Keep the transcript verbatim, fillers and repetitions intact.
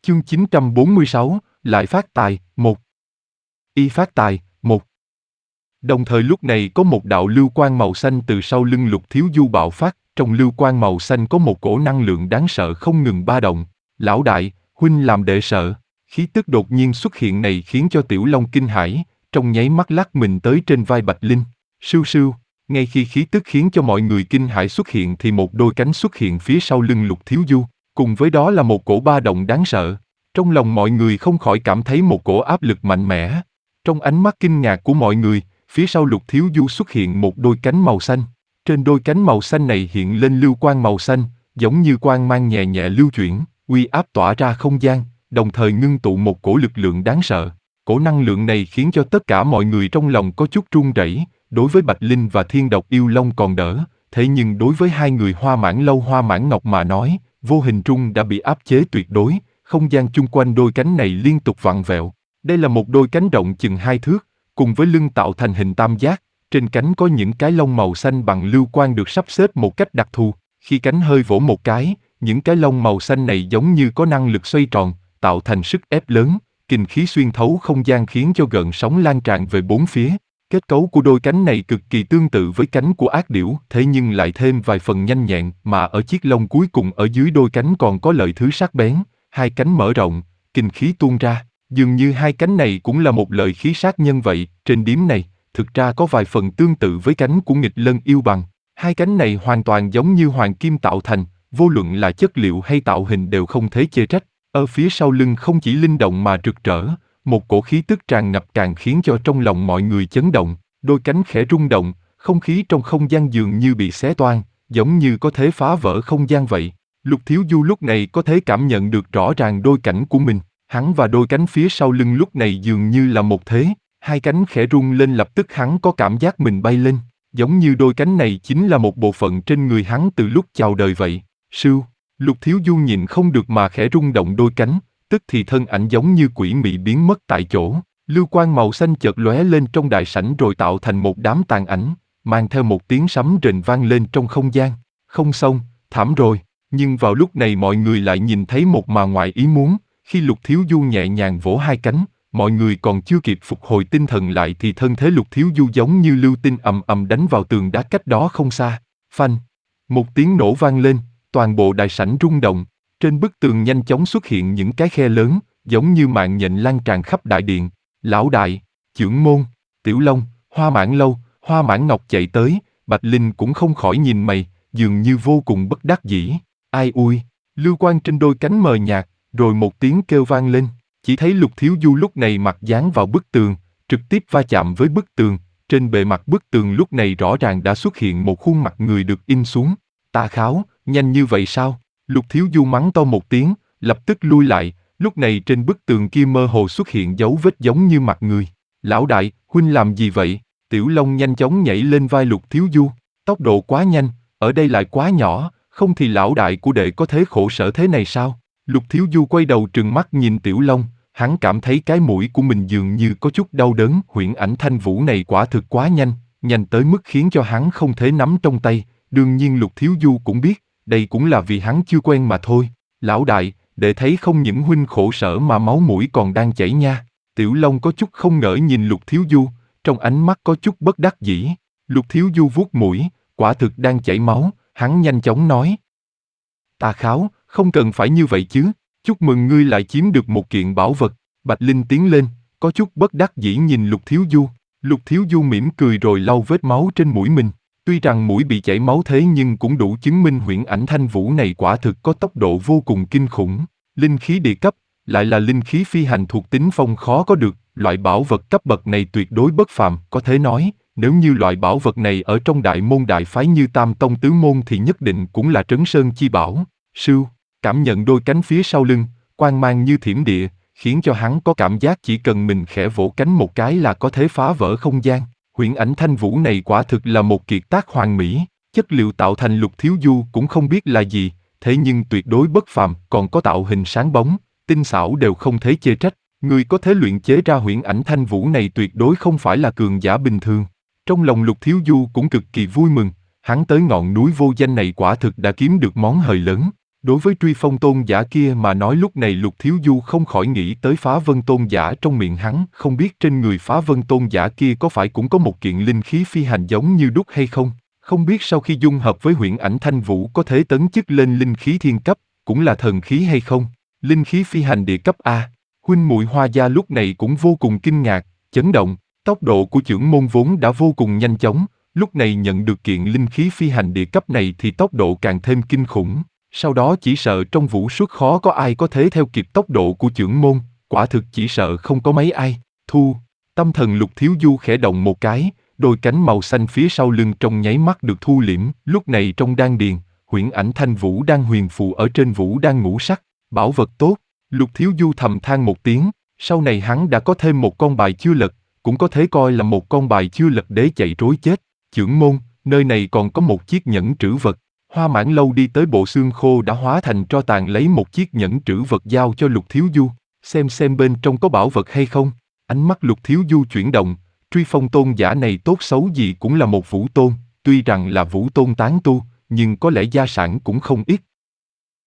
Chương chín trăm bốn mươi sáu, lại phát tài, một. Y phát tài, một. Đồng thời lúc này có một đạo lưu quang màu xanh từ sau lưng Lục Thiếu Du bạo phát, trong lưu quang màu xanh có một cổ năng lượng đáng sợ không ngừng ba động. Lão đại, huynh làm đệ sợ. Khí tức đột nhiên xuất hiện này khiến cho Tiểu Long kinh hãi, trong nháy mắt lắc mình tới trên vai Bạch Linh. Sưu sưu, ngay khi khí tức khiến cho mọi người kinh hãi xuất hiện thì một đôi cánh xuất hiện phía sau lưng Lục Thiếu Du, cùng với đó là một cổ ba động đáng sợ. Trong lòng mọi người không khỏi cảm thấy một cổ áp lực mạnh mẽ. Trong ánh mắt kinh ngạc của mọi người, phía sau Lục Thiếu Du xuất hiện một đôi cánh màu xanh. Trên đôi cánh màu xanh này hiện lên lưu quang màu xanh, giống như quang mang nhẹ nhẹ lưu chuyển, uy áp tỏa ra không gian, đồng thời ngưng tụ một cổ lực lượng đáng sợ. Cổ năng lượng này khiến cho tất cả mọi người trong lòng có chút run rẩy. Đối với Bạch Linh và Thiên Độc Yêu Long còn đỡ, thế nhưng đối với hai người Hoa Mãn Lâu Hoa Mãn Ngọc mà nói, vô hình trung đã bị áp chế tuyệt đối. Không gian chung quanh đôi cánh này liên tục vặn vẹo. Đây là một đôi cánh rộng chừng hai thước, cùng với lưng tạo thành hình tam giác. Trên cánh có những cái lông màu xanh bằng lưu quang được sắp xếp một cách đặc thù. Khi cánh hơi vỗ một cái, những cái lông màu xanh này giống như có năng lực xoay tròn, tạo thành sức ép lớn, kình khí xuyên thấu không gian khiến cho gợn sóng lan tràn về bốn phía. Kết cấu của đôi cánh này cực kỳ tương tự với cánh của ác điểu, thế nhưng lại thêm vài phần nhanh nhẹn, mà ở chiếc lông cuối cùng ở dưới đôi cánh còn có lợi thứ sắc bén. Hai cánh mở rộng, kình khí tuôn ra, dường như hai cánh này cũng là một lợi khí sát nhân vậy. Trên điếm này, thực ra có vài phần tương tự với cánh của nghịch lân yêu bằng. Hai cánh này hoàn toàn giống như hoàng kim tạo thành, vô luận là chất liệu hay tạo hình đều không thể chê trách. Ở phía sau lưng không chỉ linh động mà rực rỡ, một cổ khí tức tràn ngập càng khiến cho trong lòng mọi người chấn động. Đôi cánh khẽ rung động, không khí trong không gian dường như bị xé toang, giống như có thể phá vỡ không gian vậy. Lục Thiếu Du lúc này có thể cảm nhận được rõ ràng đôi cánh của mình. Hắn và đôi cánh phía sau lưng lúc này dường như là một thế. Hai cánh khẽ rung lên, lập tức hắn có cảm giác mình bay lên, giống như đôi cánh này chính là một bộ phận trên người hắn từ lúc chào đời vậy. Sưu, Lục Thiếu Du nhìn không được mà khẽ rung động đôi cánh, tức thì thân ảnh giống như quỷ mị biến mất tại chỗ. Lưu quang màu xanh chợt lóe lên trong đại sảnh rồi tạo thành một đám tàn ảnh, mang theo một tiếng sấm rền vang lên trong không gian. Không xong, thảm rồi. Nhưng vào lúc này mọi người lại nhìn thấy một màn ngoại ý muốn. Khi Lục Thiếu Du nhẹ nhàng vỗ hai cánh, mọi người còn chưa kịp phục hồi tinh thần lại thì thân thế Lục Thiếu Du giống như lưu tinh ầm ầm đánh vào tường đá cách đó không xa. Phanh! Một tiếng nổ vang lên, toàn bộ đại sảnh rung động. Trên bức tường nhanh chóng xuất hiện những cái khe lớn, giống như mạng nhện lan tràn khắp đại điện. Lão đại, Chưởng Môn, Tiểu Long, Hoa Mãn Lâu, Hoa Mãn Ngọc chạy tới, Bạch Linh cũng không khỏi nhìn mày, dường như vô cùng bất đắc dĩ. Ai ui, lưu quang trên đôi cánh mờ nhạt, rồi một tiếng kêu vang lên, chỉ thấy Lục Thiếu Du lúc này mặt dán vào bức tường, trực tiếp va chạm với bức tường. Trên bề mặt bức tường lúc này rõ ràng đã xuất hiện một khuôn mặt người được in xuống. Tà Kháo, nhanh như vậy sao? Lục Thiếu Du mắng to một tiếng, lập tức lui lại. Lúc này trên bức tường kia mơ hồ xuất hiện dấu vết giống như mặt người. Lão đại, huynh làm gì vậy? Tiểu Long nhanh chóng nhảy lên vai Lục Thiếu Du. Tốc độ quá nhanh, ở đây lại quá nhỏ, không thì lão đại của đệ có thế khổ sở thế này sao? Lục Thiếu Du quay đầu trừng mắt nhìn Tiểu Long, hắn cảm thấy cái mũi của mình dường như có chút đau đớn. Huyễn ảnh thanh vũ này quả thực quá nhanh, nhanh tới mức khiến cho hắn không thể nắm trong tay. Đương nhiên Lục Thiếu Du cũng biết, đây cũng là vì hắn chưa quen mà thôi. Lão đại, để thấy không những huynh khổ sở mà máu mũi còn đang chảy nha. Tiểu Long có chút không ngờ nhìn Lục Thiếu Du, trong ánh mắt có chút bất đắc dĩ. Lục Thiếu Du vuốt mũi, quả thực đang chảy máu, hắn nhanh chóng nói. Tà Kháo, không cần phải như vậy chứ, chúc mừng ngươi lại chiếm được một kiện bảo vật. Bạch Linh tiến lên, có chút bất đắc dĩ nhìn Lục Thiếu Du. Lục Thiếu Du mỉm cười rồi lau vết máu trên mũi mình. Tuy rằng mũi bị chảy máu thế nhưng cũng đủ chứng minh huyễn ảnh thanh vũ này quả thực có tốc độ vô cùng kinh khủng. Linh khí địa cấp, lại là linh khí phi hành thuộc tính phong khó có được. Loại bảo vật cấp bậc này tuyệt đối bất phàm, có thể nói, nếu như loại bảo vật này ở trong đại môn đại phái như Tam Tông Tứ Môn thì nhất định cũng là trấn sơn chi bảo. Sưu, cảm nhận đôi cánh phía sau lưng, quang mang như thiểm địa, khiến cho hắn có cảm giác chỉ cần mình khẽ vỗ cánh một cái là có thể phá vỡ không gian. Huyễn ảnh thanh vũ này quả thực là một kiệt tác hoàn mỹ, chất liệu tạo thành Lục Thiếu Du cũng không biết là gì, thế nhưng tuyệt đối bất phàm, còn có tạo hình sáng bóng, tinh xảo đều không thể chê trách. Người có thể luyện chế ra huyễn ảnh thanh vũ này tuyệt đối không phải là cường giả bình thường. Trong lòng Lục Thiếu Du cũng cực kỳ vui mừng, hắn tới ngọn núi vô danh này quả thực đã kiếm được món hời lớn. Đối với truy phong tôn giả kia mà nói lúc này Lục Thiếu Du không khỏi nghĩ tới phá vân tôn giả trong miệng hắn, không biết trên người phá vân tôn giả kia có phải cũng có một kiện linh khí phi hành giống như đúc hay không, không biết sau khi dung hợp với huyễn ảnh thanh vũ có thể tấn chức lên linh khí thiên cấp, cũng là thần khí hay không, linh khí phi hành địa cấp A. Huynh muội Hoa Gia lúc này cũng vô cùng kinh ngạc, chấn động, tốc độ của chưởng môn vốn đã vô cùng nhanh chóng, lúc này nhận được kiện linh khí phi hành địa cấp này thì tốc độ càng thêm kinh khủng. Sau đó chỉ sợ trong vũ suất khó có ai có thể theo kịp tốc độ của chưởng môn, quả thực chỉ sợ không có mấy ai. Thu, tâm thần Lục Thiếu Du khẽ động một cái, đôi cánh màu xanh phía sau lưng trong nháy mắt được thu liễm, lúc này trong đan điền, huyễn ảnh thanh vũ đang huyền phù ở trên vũ đang ngũ sắc, bảo vật tốt. Lục Thiếu Du thầm than một tiếng, sau này hắn đã có thêm một con bài chưa lật, cũng có thể coi là một con bài chưa lật để chạy trối chết. Chưởng môn, nơi này còn có một chiếc nhẫn trữ vật. Hoa Mãn Lâu đi tới bộ xương khô đã hóa thành tro tàn lấy một chiếc nhẫn trữ vật giao cho Lục Thiếu Du, xem xem bên trong có bảo vật hay không. Ánh mắt Lục Thiếu Du chuyển động, truy phong tôn giả này tốt xấu gì cũng là một vũ tôn, tuy rằng là vũ tôn tán tu, nhưng có lẽ gia sản cũng không ít,